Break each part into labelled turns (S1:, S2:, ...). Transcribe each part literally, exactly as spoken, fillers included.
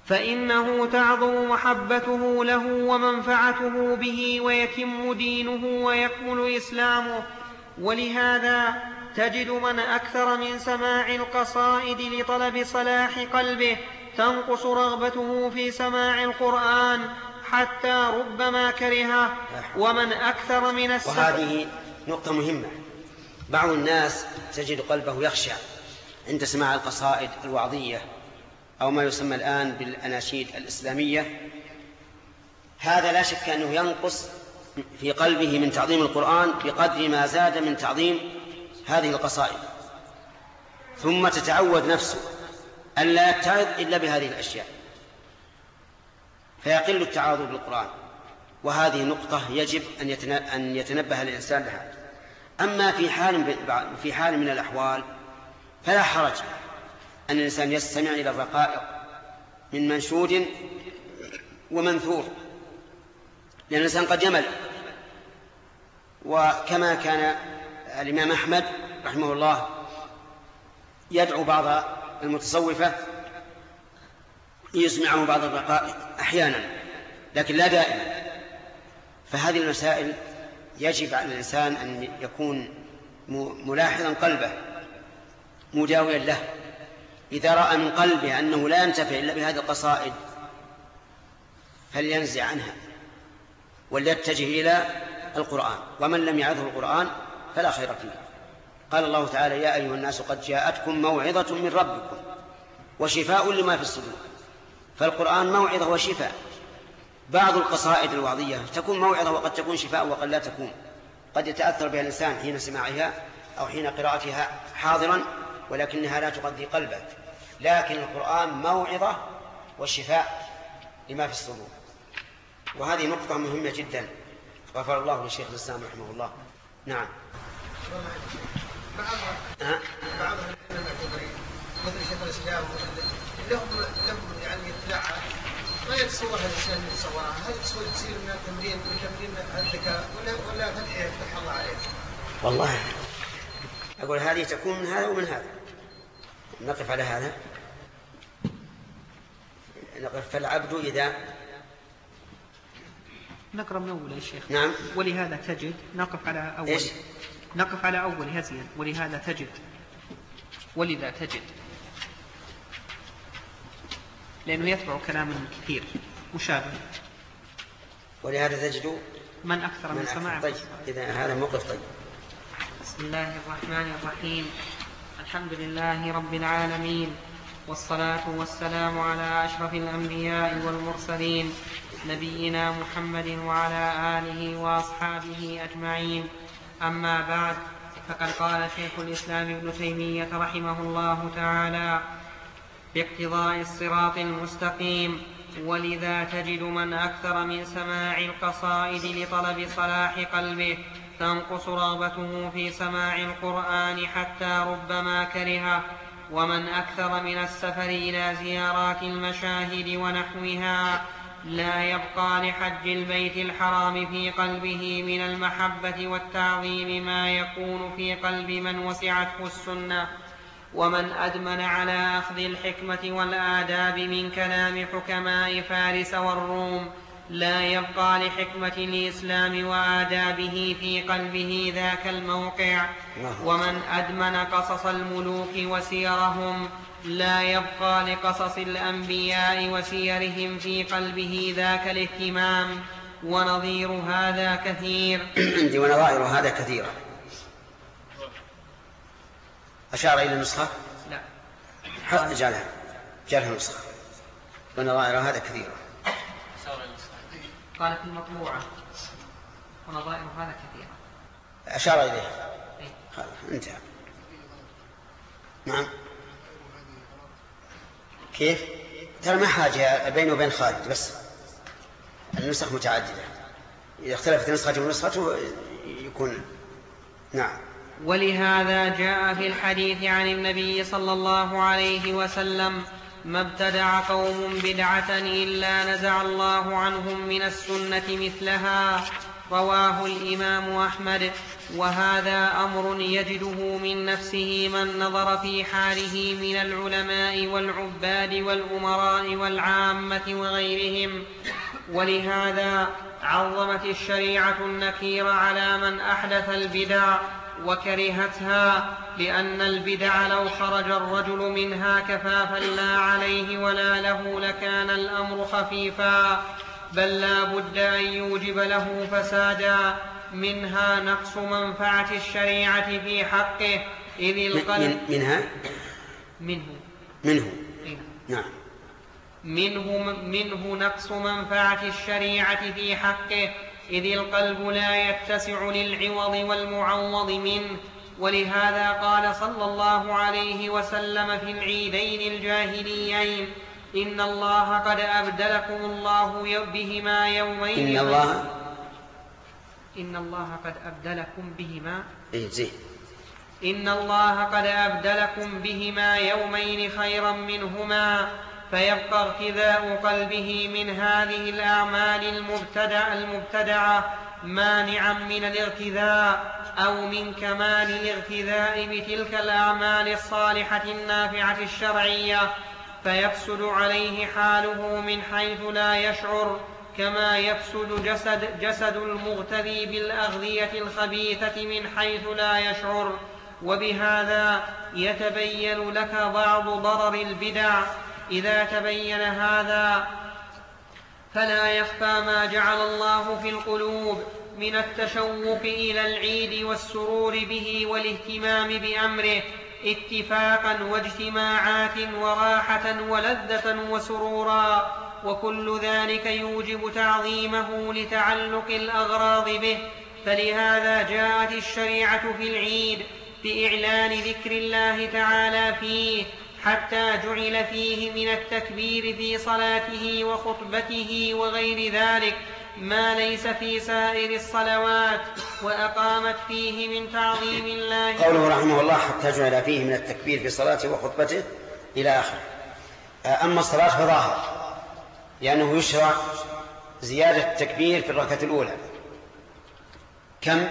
S1: فإنه تعظم محبته له ومنفعته به ويتم دينه ويكمل إسلامه. ولهذا تجد من أكثر من سماع القصائد لطلب صلاح قلبه تنقص رغبته في سماع القرآن حتى ربما كرهه. ومن أكثر من السفر.
S2: وهذه نقطة مهمة. بعض الناس تجد قلبه يخشع عند سماع القصائد الوعظية أو ما يسمى الآن بالأناشيد الإسلامية. هذا لا شك أنه ينقص في قلبه من تعظيم القرآن بقدر ما زاد من تعظيم هذه القصائد. ثم تتعود نفسه ألا يتعظ إلا بهذه الأشياء فيقل التعاظم بالقرآن. وهذه نقطة يجب أن يتنبه الإنسان لها. أما في حال في حال من الأحوال فلا حرج أن الإنسان يستمع إلى الرقائق من منشود ومنثور، لأن الإنسان قد يمل. وكما كان الإمام أحمد رحمه الله يدعو بعض المتصوفة يسمعه بعض الرقائق أحيانا لكن لا دائما. فهذه المسائل يجب على الإنسان أن يكون ملاحظا قلبه مجاويا له. إذا رأى من قلبه أنه لا ينتفع إلا بهذه القصائد فلينزع عنها وليتجه إلى القرآن. ومن لم يعظه القرآن فلا خير فيه. قال الله تعالى: يا أيها الناس قد جاءتكم موعظة من ربكم وشفاء لما في الصدور. فالقرآن موعظة وشفاء. بعض القصائد الوعظية تكون موعظة وقد تكون شفاء وقد لا تكون. قد يتأثر بها الإنسان حين سماعها أو حين قراءتها حاضرا ولكنها لا تغذي قلبه. لكن القرآن موعظة وشفاء لما في الصدور. وهذه نقطة مهمة جدا غفر الله لشيخ الإسلام رحمه الله. نعم.
S3: بعض بعض المعتبرين مثل شيخ الإسلام لهم لهم يعني اطلاع ما يتصور هذا الشيء يتصورها. هل تصير تصير من التمرين من تمرين الذكاء ولا ولا فتح يفتح الله عليه؟
S2: والله أقول هذه تكون من هذا ومن هذا. نقف على هذا. نقف. فالعبد إذا
S1: نقرأ من أول يا شيخ.
S2: نعم.
S1: ولهذا تجد نقف على أول.
S2: إيش؟
S1: نقف على أول هزيا. ولهذا تجد ولذا تجد لأنه يتبع كلام كثير مشابه.
S2: ولهذا تجد
S1: من أكثر من سماع.
S2: طيب إذا هذا موقف. طيب.
S1: بسم الله الرحمن الرحيم. الحمد لله رب العالمين والصلاة والسلام على أشرف الأنبياء والمرسلين نبينا محمد وعلى آله وأصحابه أجمعين. أما بعد، فقد قال شيخ الإسلام ابن تيمية رحمه الله تعالى: باقتضاء الصراط المستقيم. ولذا تجد من أكثر من سماع القصائد لطلب صلاح قلبه تنقص رغبته في سماع القرآن حتى ربما كرهه. ومن أكثر من السفر إلى زيارات المشاهد ونحوها لا يبقى لحج البيت الحرام في قلبه من المحبة والتعظيم ما يكون في قلب من وسعته السنة. ومن أدمن على أخذ الحكمة والآداب من كلام حكماء فارس والروم لا يبقى لحكمة الإسلام وآدابه في قلبه ذاك الموقع. ومن أدمن قصص الملوك وسيرهم لا يبقى لقصص الأنبياء وسيرهم في قلبه ذاك الاهتمام. ونظير هذا كثير.
S2: عندي ونظائر هذا كثيرة. أشار إلى النسخة؟
S1: لا.
S2: حق جالها جالها نسخة. ونظائر هذا كثيرة.
S1: قال في المطبوعة ونظائر هذا كثيرة.
S2: أشار إليها. انتهى. نعم. كيف؟ ترى ما حاجة بينه وبين خالد، بس النسخ متعددة. إذا اختلفت نسخة ونسخة يكون. نعم.
S1: ولهذا جاء في الحديث عن النبي صلى الله عليه وسلم: ما ابتدع قوم بدعة إلا نزع الله عنهم من السنة مثلها. رواه الإمام أحمد. وهذا أمر يجده من نفسه من نظر في حاله من العلماء والعباد والأمراء والعامة وغيرهم. ولهذا عظمت الشريعة النكير على من أحدث البدع وكرهتها، لأن البدع لو خرج الرجل منها كفافا لا عليه ولا له لكان الأمر خفيفا، بل لا بد أن يوجب له فسادا. منها نقص منفعة الشريعة في حقه، إذ القلب
S2: منها
S1: منه
S2: منه نعم
S1: منه, منه نقص منفعة الشريعة في حقه، إذ القلب لا يتسع للعوض والمعوض منه. ولهذا قال صلى الله عليه وسلم في العيدين الجاهليين: إن الله قد أبدلكم الله بهما يومين
S2: إن الله
S1: إن الله قد أبدلكم بهما
S2: إيه زين
S1: إن الله قد أبدلكم بهما يومين خيرا منهما، فيبقى ارتداء قلبه من هذه الأعمال المبتدع المبتدعة مانعا من الارتداء أو من كمال الارتداء بتلك الأعمال الصالحة النافعة الشرعية، فيفسد عليه حاله من حيث لا يشعر، كما يفسد جسد, جسد المغتذي بالأغذية الخبيثة من حيث لا يشعر. وبهذا يتبين لك بعض ضرر البدع. إذا تبين هذا فلا يخفى ما جعل الله في القلوب من التشوق إلى العيد والسرور به والاهتمام بأمره اتفاقا واجتماعات وراحة ولذة وسرورا، وكل ذلك يوجب تعظيمه لتعلق الأغراض به. فلهذا جاءت الشريعة في العيد بإعلان ذكر الله تعالى فيه، حتى جعل فيه من التكبير في صلاته وخطبته وغير ذلك ما ليس في سائر الصلوات، وأقامت فيه من تعظيم الله.
S2: قوله رحمه الله: حتى جعل فيه من التكبير في صلاته وخطبته إلى آخر. أما الصلاة فظاهر، لأنه يشرع زيادة التكبير في الركعة الأولى. كم؟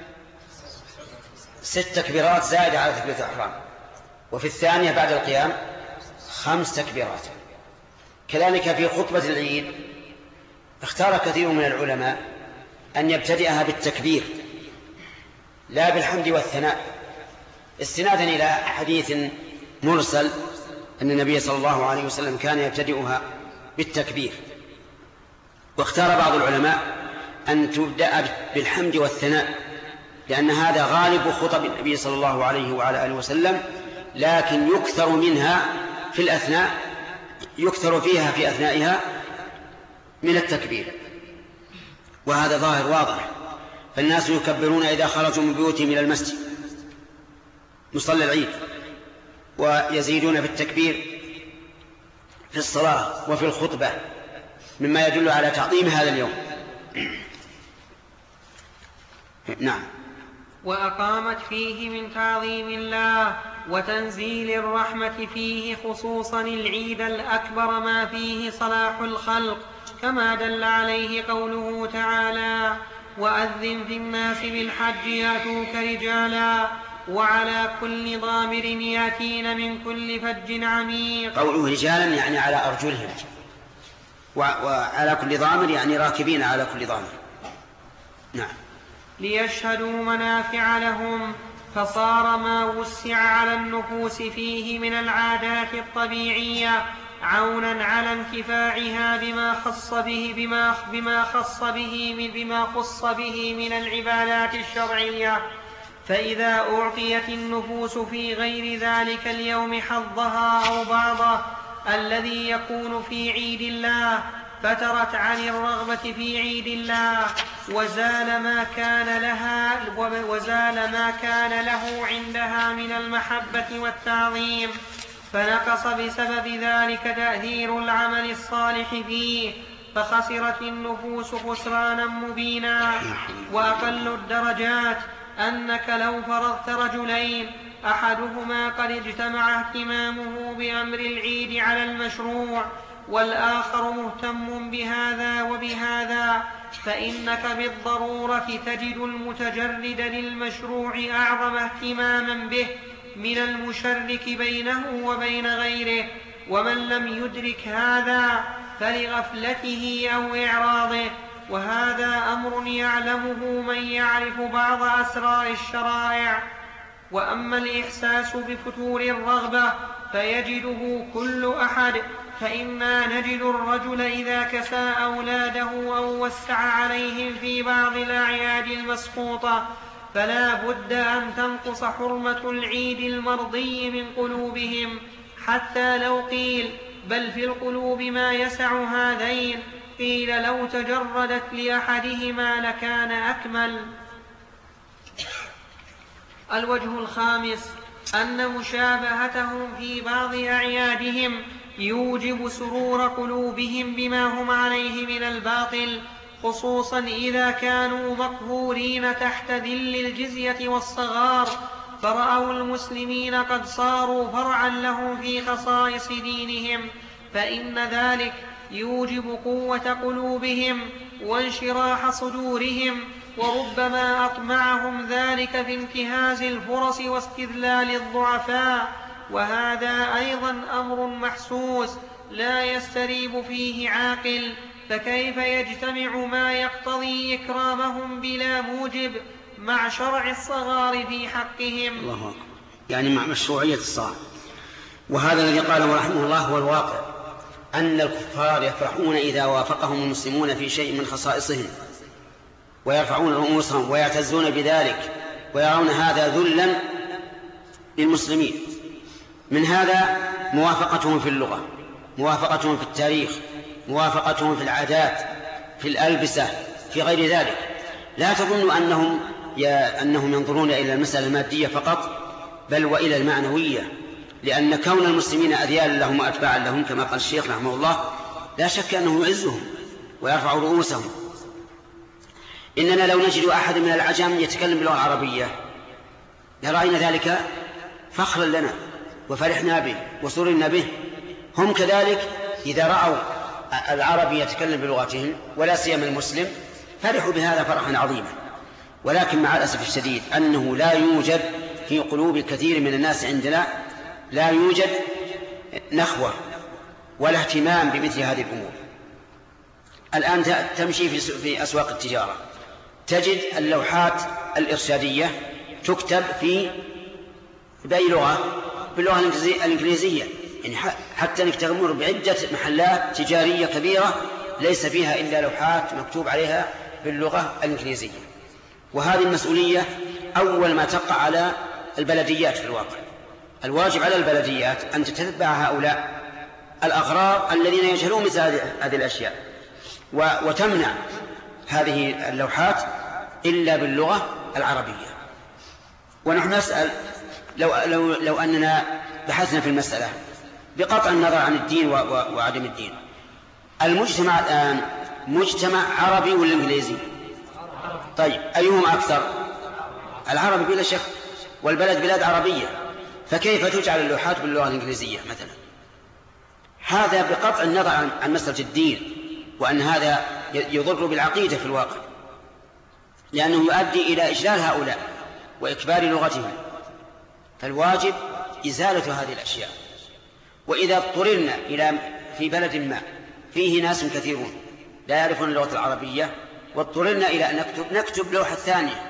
S2: ست تكبيرات زائدة على تكبيرة الإحرام، وفي الثانية بعد القيام خمس تكبيرات. كذلك في خطبة العيد اختار كثير من العلماء أن يبتدئها بالتكبير لا بالحمد والثناء، استنادا إلى حديث مرسل أن النبي صلى الله عليه وسلم كان يبتدئها بالتكبير. واختار بعض العلماء أن تبدأ بالحمد والثناء، لأن هذا غالب خطب النبي صلى الله عليه وعلى آله وسلم، لكن يكثر منها في الأثناء يكثر فيها في أثنائها من التكبير، وهذا ظاهر واضح. فالناس يكبرون إذا خرجوا من بيوتهم إلى المسجد مصلى العيد، ويزيدون في التكبير في الصلاة وفي الخطبة، مما يدل على تعظيم هذا اليوم. نعم.
S1: وأقامت فيه من تعظيم الله وتنزيل الرحمة فيه، خصوصا العيد الأكبر ما فيه صلاح الخلق، كما دل عليه قوله تعالى: وأذن في الناس بالحج يأتوك رجالا وعلى كل ضامر يأتين من كل فج عميق.
S2: قوله رجالا يعني على أرجلهم، وعلى كل ضامر يعني راكبين على كل ضامر. نعم.
S1: ليشهدوا منافع لهم، فصار ما وسع على النفوس فيه من العادات الطبيعية عونا على انتفاعها بما خص به بما بما خص به من بما خص به من العبادات الشرعية. فإذا أعطيت النفوس في غير ذلك اليوم حظها أو بعضه الذي يكون في عيد الله، فترت عن الرغبة في عيد الله، وزال ما كان لها وزال ما كان له عندها من المحبة والتعظيم، فنقص بسبب ذلك تأثير العمل الصالح فيه، فخسرت النفوس خسرانا مبينا. وأقل الدرجات أنك لو فرضت رجلين أحدهما قد اجتمع اهتمامه بأمر العيد على المشروع، والآخر مهتم بهذا وبهذا، فإنك بالضرورة تجد المتجرد للمشروع أعظم اهتماما به من المشرك بينه وبين غيره، ومن لم يدرك هذا فلغفلته أو إعراضه، وهذا أمر يعلمه من يعرف بعض أسرار الشرائع. وأما الإحساس بفتور الرغبة فيجده كل أحد، فإنا نجد الرجل إذا كسى أولاده أو وسع عليهم في بعض الأعياد المسقوطة فلا بد أن تنقص حرمة العيد المرضي من قلوبهم، حتى لو قيل بل في القلوب ما يسع هذين، قيل لو تجردت لأحدهما لكان أكمل. الوجه الخامس أن مشابهتهم في بعض أعيادهم يوجب سرور قلوبهم بما هم عليه من الباطل، خصوصا إذا كانوا مقهورين تحت ذل الجزية والصغار، فرأوا المسلمين قد صاروا فرعا لهم في خصائص دينهم، فإن ذلك يوجب قوة قلوبهم وانشراح صدورهم، وربما أطمعهم ذلك في انتهاز الفرص واستذلال الضعفاء، وهذا أيضا أمر محسوس لا يستريب فيه عاقل، فكيف يجتمع ما يقتضي إكرامهم بلا موجب مع شرع الصغار في حقهم؟
S2: الله أكبر. يعني مع مشروعية الصغار. وهذا الذي قاله رحمه الله هو الواقع، أن الكفار يفرحون إذا وافقهم المسلمون في شيء من خصائصهم، ويرفعون رؤوسهم ويعتزون بذلك، ويرون هذا ذلا للمسلمين. من هذا موافقتهم في اللغة، موافقتهم في التاريخ، موافقتهم في العادات، في الألبسة، في غير ذلك. لا تظنوا أنهم, أنهم ينظرون إلى المسألة المادية فقط، بل وإلى المعنوية، لأن كون المسلمين أذيالا لهم وأتباعا لهم كما قال الشيخ رحمه الله لا شك أنه يعزهم ويرفع رؤوسهم. إننا لو نجد أحد من العجم يتكلم باللغة العربية لرأينا ذلك فخرا لنا وفرحنا به وسررنا به. هم كذلك إذا رأوا العربي يتكلم بلغتهم ولا سيما المسلم فرحوا بهذا فرحا عظيما. ولكن مع الأسف الشديد أنه لا يوجد في قلوب كثير من الناس عندنا لا يوجد نخوة ولا اهتمام بمثل هذه الأمور. الآن تمشي في أسواق التجارة تجد اللوحات الإرشادية تكتب في بأي لغة؟ باللغة الإنجليزية، يعني حتى أنك تمر بعدة محلات تجارية كبيرة ليس فيها إلا لوحات مكتوب عليها باللغة الإنجليزية. وهذه المسؤولية أول ما تقع على البلديات في الواقع. الواجب على البلديات أن تتبع هؤلاء الأغرار الذين يجهلون مثل هذه الأشياء وتمنع هذه اللوحات إلا باللغة العربية. ونحن نسأل لو, لو, لو أننا بحثنا في المسألة بقطع النظر عن الدين وعدم الدين، المجتمع الآن مجتمع عربي ولا إنجليزي؟ طيب أيهما أكثر؟ العربي بلا شك، والبلد بلاد عربية، فكيف تجعل اللوحات باللغة الإنجليزية مثلا؟ هذا بقطع النظر عن, عن مسألة الدين، وأن هذا يضر بالعقيدة في الواقع، لأنه يؤدي إلى إجلال هؤلاء وإكبار لغتهم. فالواجب إزالة هذه الأشياء. وإذا اضطررنا إلى في بلد ما فيه ناس كثيرون لا يعرفون اللغة العربية واضطررنا إلى أن نكتب, نكتب لوحة ثانية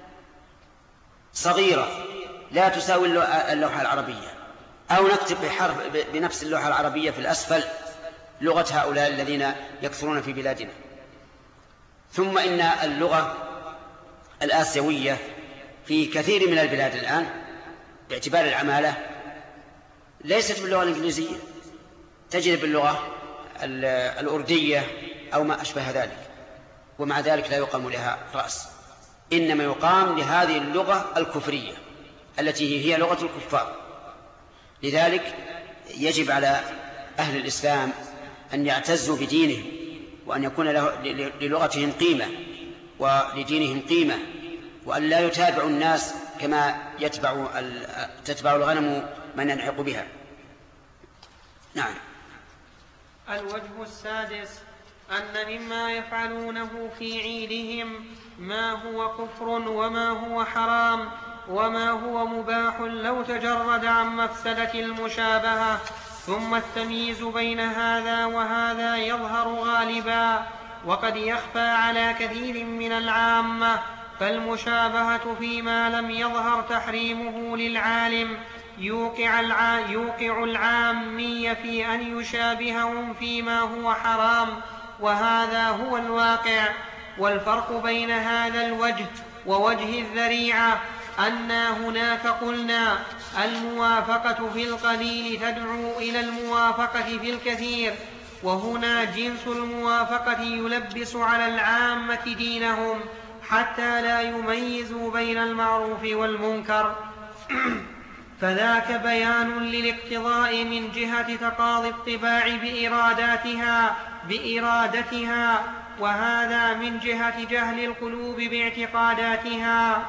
S2: صغيرة لا تساوي اللوحة العربية، أو نكتب بحرف بنفس اللوحة العربية في الأسفل لغة هؤلاء الذين يكثرون في بلادنا. ثم إن اللغة الآسيوية في كثير من البلاد الآن باعتبار العمالة ليست باللغة الإنجليزية، تجد باللغة الأردية أو ما أشبه ذلك، ومع ذلك لا يقام لها رأس، إنما يقام لهذه اللغة الكفرية التي هي لغة الكفار. لذلك يجب على أهل الإسلام أن يعتزوا بدينهم، وأن يكون للغتهم قيمة ولدينهم قيمة، وأن لا يتابعوا الناس كما يتبع تتبع الغنم من ينعق بها. نعم.
S1: الوجه السادس أن مما يفعلونه في عيدهم ما هو كفر وما هو حرام وما هو مباح لو تجرد عن مفسدة المشابهة، ثم التمييز بين هذا وهذا يظهر غالبا وقد يخفى على كثير من العامة، فالمشابهة فيما لم يظهر تحريمه للعالم يوقع, الع... يوقع العامي في أن يشابههم فيما هو حرام، وهذا هو الواقع. والفرق بين هذا الوجه ووجه الذريعة أن هناك قلنا الموافقة في القليل تدعو إلى الموافقة في الكثير، وهنا جنس الموافقة يلبس على العامة دينهم حتى لا يميزوا بين المعروف والمنكر. فذاك بيان للاقتضاء من جهة تقاضي الطباع بإراداتها, بإرادتها وهذا من جهة جهل القلوب باعتقاداتها.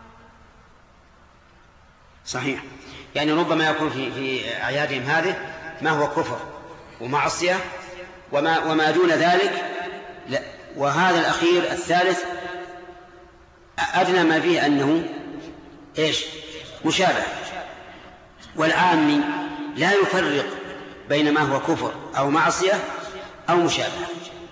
S2: صحيح، يعني ربما يكون في, في أعيادهم هذه ما هو كفر ومعصية وما, وما دون ذلك لا، وهذا الأخير الثالث أدنى ما فيه أنه إيش؟ مشابه، والعامي لا يفرق بين ما هو كفر أو معصية أو مشابه،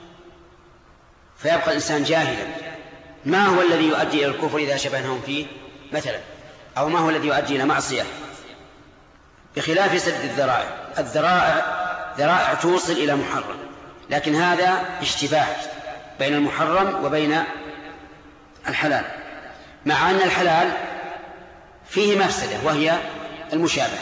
S2: فيبقى الإنسان جاهلا ما هو الذي يؤدي إلى الكفر إذا شبهناهم فيه مثلا، أو ما هو الذي يؤدي إلى معصية، بخلاف سد الذرائع. الذرائع ذرائع توصل إلى محرم، لكن هذا اشتباه بين المحرم وبين الحلال، مع أن الحلال فيه مفسدة وهي المشابهة.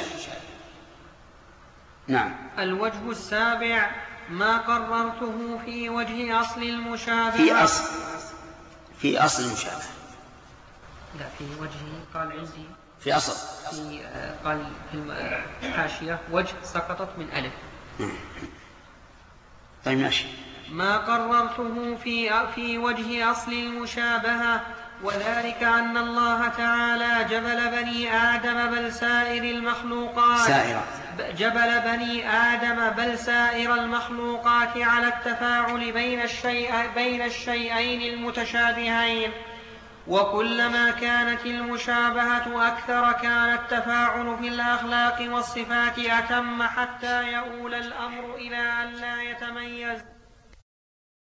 S2: نعم.
S1: الوجه السابع ما قررته في وجه أصل المشابهة.
S2: في أصل في أصل المشابهة
S1: لا، في وجهه قال عندي
S2: في أصل
S1: في قال في الحاشية وجه سقطت من ألف.
S2: طيب ماشي.
S1: ما قررته في في وجه أصل المشابهة، وذلك أن الله تعالى جبل بني آدم بل سائر المخلوقات
S2: سائرة.
S1: جبل بني آدم بل سائر المخلوقات على التفاعل بين الشيء بين الشيئين المتشابهين، وكلما كانت المشابهة أكثر كان التفاعل في الأخلاق والصفات أتم، حتى يؤول الأمر إلى أن لا يتميز